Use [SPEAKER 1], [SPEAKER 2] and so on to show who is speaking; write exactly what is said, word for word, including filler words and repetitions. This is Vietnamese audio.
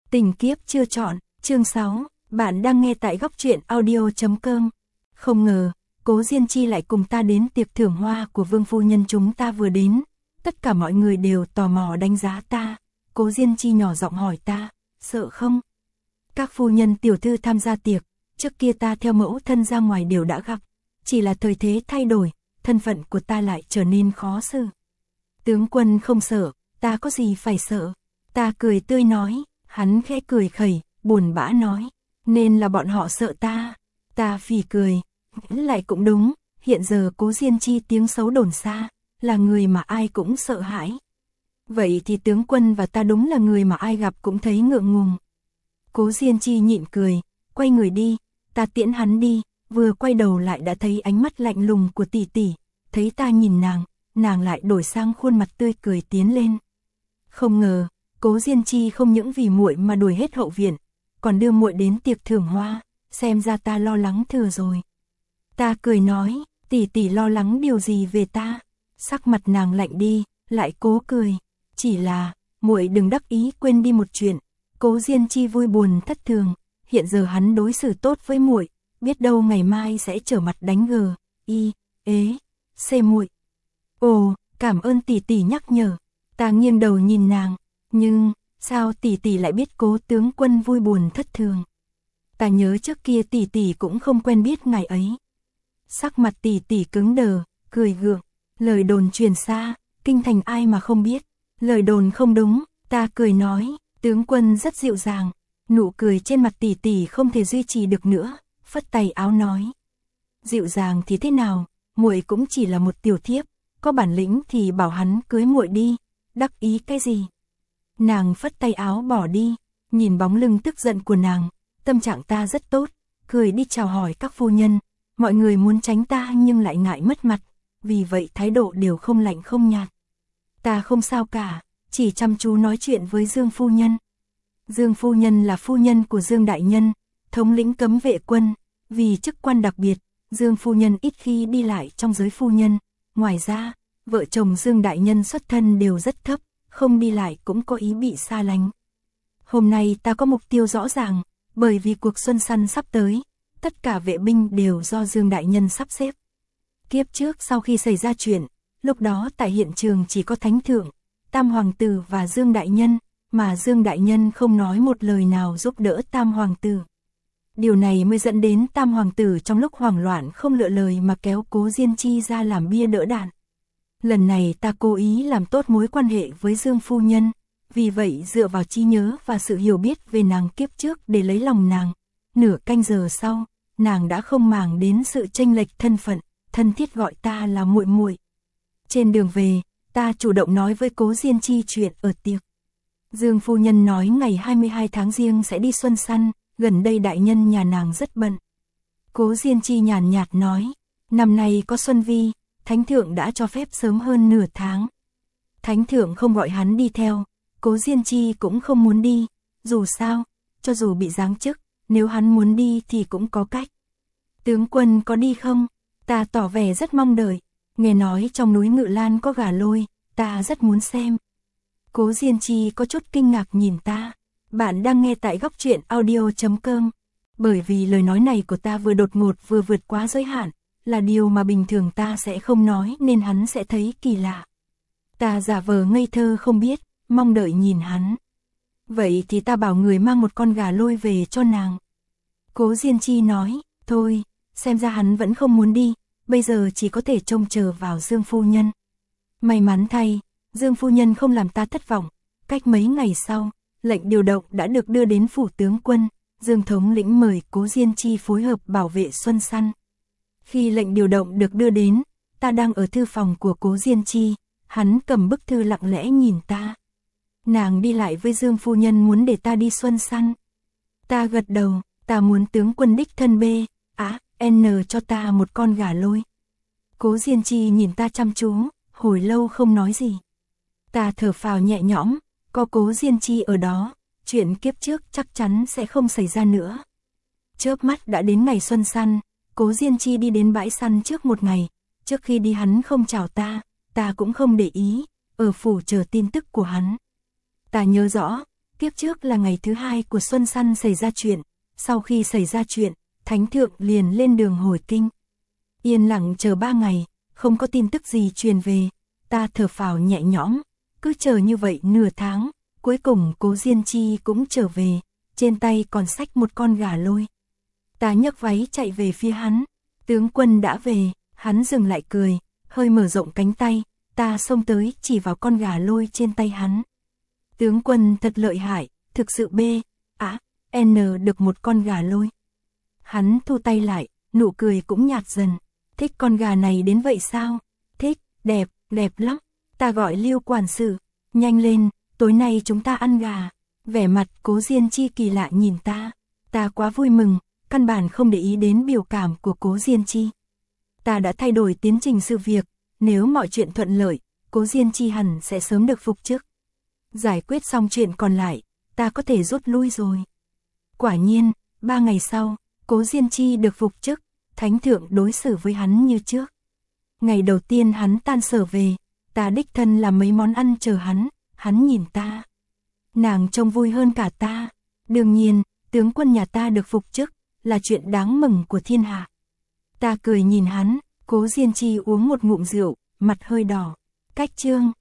[SPEAKER 1] Tình kiếp chưa chọn, chương sáu, bạn đang nghe tại góc truyện audio chấm com. Không ngờ, Cố Diên Chi lại cùng ta đến tiệc thưởng hoa của Vương phu nhân chúng ta vừa đến. Tất cả mọi người đều tò mò đánh giá ta. Cố Diên Chi nhỏ giọng hỏi ta, sợ không? Các phu nhân tiểu thư tham gia tiệc, trước kia ta theo mẫu thân ra ngoài đều đã gặp. Chỉ là thời thế thay đổi, thân phận của ta lại trở nên khó xử. Tướng quân không sợ, ta có gì phải sợ? Ta cười tươi nói. Hắn khẽ cười khẩy, buồn bã nói, nên là bọn họ sợ ta. Ta phì cười, lại cũng đúng, hiện giờ Cố Diên Chi tiếng xấu đồn xa, là người mà ai cũng sợ hãi. Vậy thì tướng quân và ta đúng là người mà ai gặp cũng thấy ngượng ngùng. Cố Diên Chi nhịn cười, quay người đi, ta tiễn hắn đi, vừa quay đầu lại đã thấy ánh mắt lạnh lùng của tỷ tỷ, thấy ta nhìn nàng, nàng lại đổi sang khuôn mặt tươi cười tiến lên. Không ngờ, Cố Diên Chi không những vì muội mà đuổi hết hậu viện, còn đưa muội đến tiệc thưởng hoa, xem ra ta lo lắng thừa rồi. Ta cười nói, tỷ tỷ lo lắng điều gì về ta? Sắc mặt nàng lạnh đi, lại cố cười, chỉ là, muội đừng đắc ý quên đi một chuyện. Cố Diên Chi vui buồn thất thường, hiện giờ hắn đối xử tốt với muội, biết đâu ngày mai sẽ trở mặt đánh gờ, y, ế, xê muội. Ồ, cảm ơn tỷ tỷ nhắc nhở. Ta nghiêng đầu nhìn nàng. Nhưng, sao tỷ tỷ lại biết Cố tướng quân vui buồn thất thường? Ta nhớ trước kia tỷ tỷ cũng không quen biết ngài ấy. Sắc mặt tỷ tỷ cứng đờ, cười gượng, lời đồn truyền xa, kinh thành ai mà không biết, lời đồn không đúng, ta cười nói, tướng quân rất dịu dàng, nụ cười trên mặt tỷ tỷ không thể duy trì được nữa, phất tay áo nói. Dịu dàng thì thế nào, muội cũng chỉ là một tiểu thiếp, có bản lĩnh thì bảo hắn cưới muội đi, đắc ý cái gì? Nàng phất tay áo bỏ đi, nhìn bóng lưng tức giận của nàng, tâm trạng ta rất tốt, cười đi chào hỏi các phu nhân, mọi người muốn tránh ta nhưng lại ngại mất mặt, vì vậy thái độ đều không lạnh không nhạt. Ta không sao cả, chỉ chăm chú nói chuyện với Dương phu nhân. Dương phu nhân là phu nhân của Dương đại nhân, thống lĩnh cấm vệ quân, vì chức quan đặc biệt, Dương phu nhân ít khi đi lại trong giới phu nhân, ngoài ra, vợ chồng Dương đại nhân xuất thân đều rất thấp. Không đi lại cũng có ý bị xa lánh. Hôm nay ta có mục tiêu rõ ràng, bởi vì cuộc xuân săn sắp tới, tất cả vệ binh đều do Dương đại nhân sắp xếp. Kiếp trước sau khi xảy ra chuyện, lúc đó tại hiện trường chỉ có Thánh thượng, Tam hoàng tử và Dương đại nhân, mà Dương đại nhân không nói một lời nào giúp đỡ Tam hoàng tử. Điều này mới dẫn đến Tam hoàng tử trong lúc hoảng loạn không lựa lời mà kéo Cố Diên Chi ra làm bia đỡ đạn. Lần này ta cố ý làm tốt mối quan hệ với Dương phu nhân, vì vậy dựa vào trí nhớ và sự hiểu biết về nàng kiếp trước để lấy lòng nàng. Nửa canh giờ sau, nàng đã không màng đến sự chênh lệch thân phận, thân thiết gọi ta là muội muội. Trên đường về, ta chủ động nói với Cố Diên Chi chuyện ở tiệc. Dương phu nhân nói ngày hai mươi hai tháng Giêng sẽ đi xuân săn, gần đây đại nhân nhà nàng rất bận. Cố Diên Chi nhàn nhạt nói, năm nay có xuân vi. Thánh thượng đã cho phép sớm hơn nửa tháng. Thánh thượng không gọi hắn đi theo, Cố Diên Chi cũng không muốn đi, dù sao, cho dù bị giáng chức, nếu hắn muốn đi thì cũng có cách. Tướng quân có đi không? Ta tỏ vẻ rất mong đợi, nghe nói trong núi Ngự Lan có gà lôi, ta rất muốn xem. Cố Diên Chi có chút kinh ngạc nhìn ta, bạn đang nghe tại góc truyện audio chấm com. Bởi vì lời nói này của ta vừa đột ngột vừa vượt quá giới hạn, là điều mà bình thường ta sẽ không nói nên hắn sẽ thấy kỳ lạ. Ta giả vờ ngây thơ không biết, mong đợi nhìn hắn. Vậy thì ta bảo người mang một con gà lôi về cho nàng. Cố Diên Chi nói, thôi, xem ra hắn vẫn không muốn đi, bây giờ chỉ có thể trông chờ vào Dương phu nhân. May mắn thay, Dương phu nhân không làm ta thất vọng, cách mấy ngày sau, lệnh điều động đã được đưa đến phủ tướng quân, Dương thống lĩnh mời Cố Diên Chi phối hợp bảo vệ xuân săn. Khi lệnh điều động được đưa đến, ta đang ở thư phòng của Cố Diên Chi, hắn cầm bức thư lặng lẽ nhìn ta. Nàng đi lại với Dương phu nhân muốn để ta đi xuân săn. Ta gật đầu, ta muốn tướng quân đích thân bê, á, n cho ta một con gà lôi. Cố Diên Chi nhìn ta chăm chú, hồi lâu không nói gì. Ta thở phào nhẹ nhõm, có Cố Diên Chi ở đó, chuyện kiếp trước chắc chắn sẽ không xảy ra nữa. Chớp mắt đã đến ngày xuân săn. Cố Diên Chi đi đến bãi săn trước một ngày, trước khi đi hắn không chào ta, ta cũng không để ý, ở phủ chờ tin tức của hắn. Ta nhớ rõ, Kiếp trước là ngày thứ hai của Xuân Săn xảy ra chuyện, sau khi xảy ra chuyện, Thánh Thượng liền lên đường hồi kinh. Yên lặng chờ ba ngày, không có tin tức gì truyền về, ta thở phào nhẹ nhõm, cứ chờ như vậy nửa tháng, cuối cùng Cố Diên Chi cũng trở về, trên tay còn xách một con gà lôi. Ta nhấc váy chạy về phía hắn, tướng quân đã về, hắn dừng lại cười, hơi mở rộng cánh tay, ta xông tới chỉ vào con gà lôi trên tay hắn. Tướng quân thật lợi hại, thực sự B, á, N được một con gà lôi. Hắn thu tay lại, nụ cười cũng nhạt dần, thích con gà này đến vậy sao? Thích, đẹp, đẹp lắm. Ta gọi Lưu quản sự, nhanh lên, tối nay chúng ta ăn gà. Vẻ mặt Cố Diên Chi kỳ lạ nhìn ta, ta quá vui mừng, căn bản không để ý đến biểu cảm của Cố Diên Chi. Ta đã thay đổi tiến trình sự việc, nếu mọi chuyện thuận lợi, Cố Diên Chi hẳn sẽ sớm được phục chức. Giải quyết xong chuyện còn lại, ta có thể rút lui rồi. Quả nhiên, ba ngày sau, Cố Diên Chi được phục chức, Thánh Thượng đối xử với hắn như trước. Ngày đầu tiên hắn tan sở về, ta đích thân làm mấy món ăn chờ hắn, hắn nhìn ta. Nàng trông vui hơn cả ta. Đương nhiên, tướng quân nhà ta được phục chức, là chuyện đáng mừng của thiên hạ. Ta cười nhìn hắn, Cố Diên Chi uống một ngụm rượu, mặt hơi đỏ. Cách chương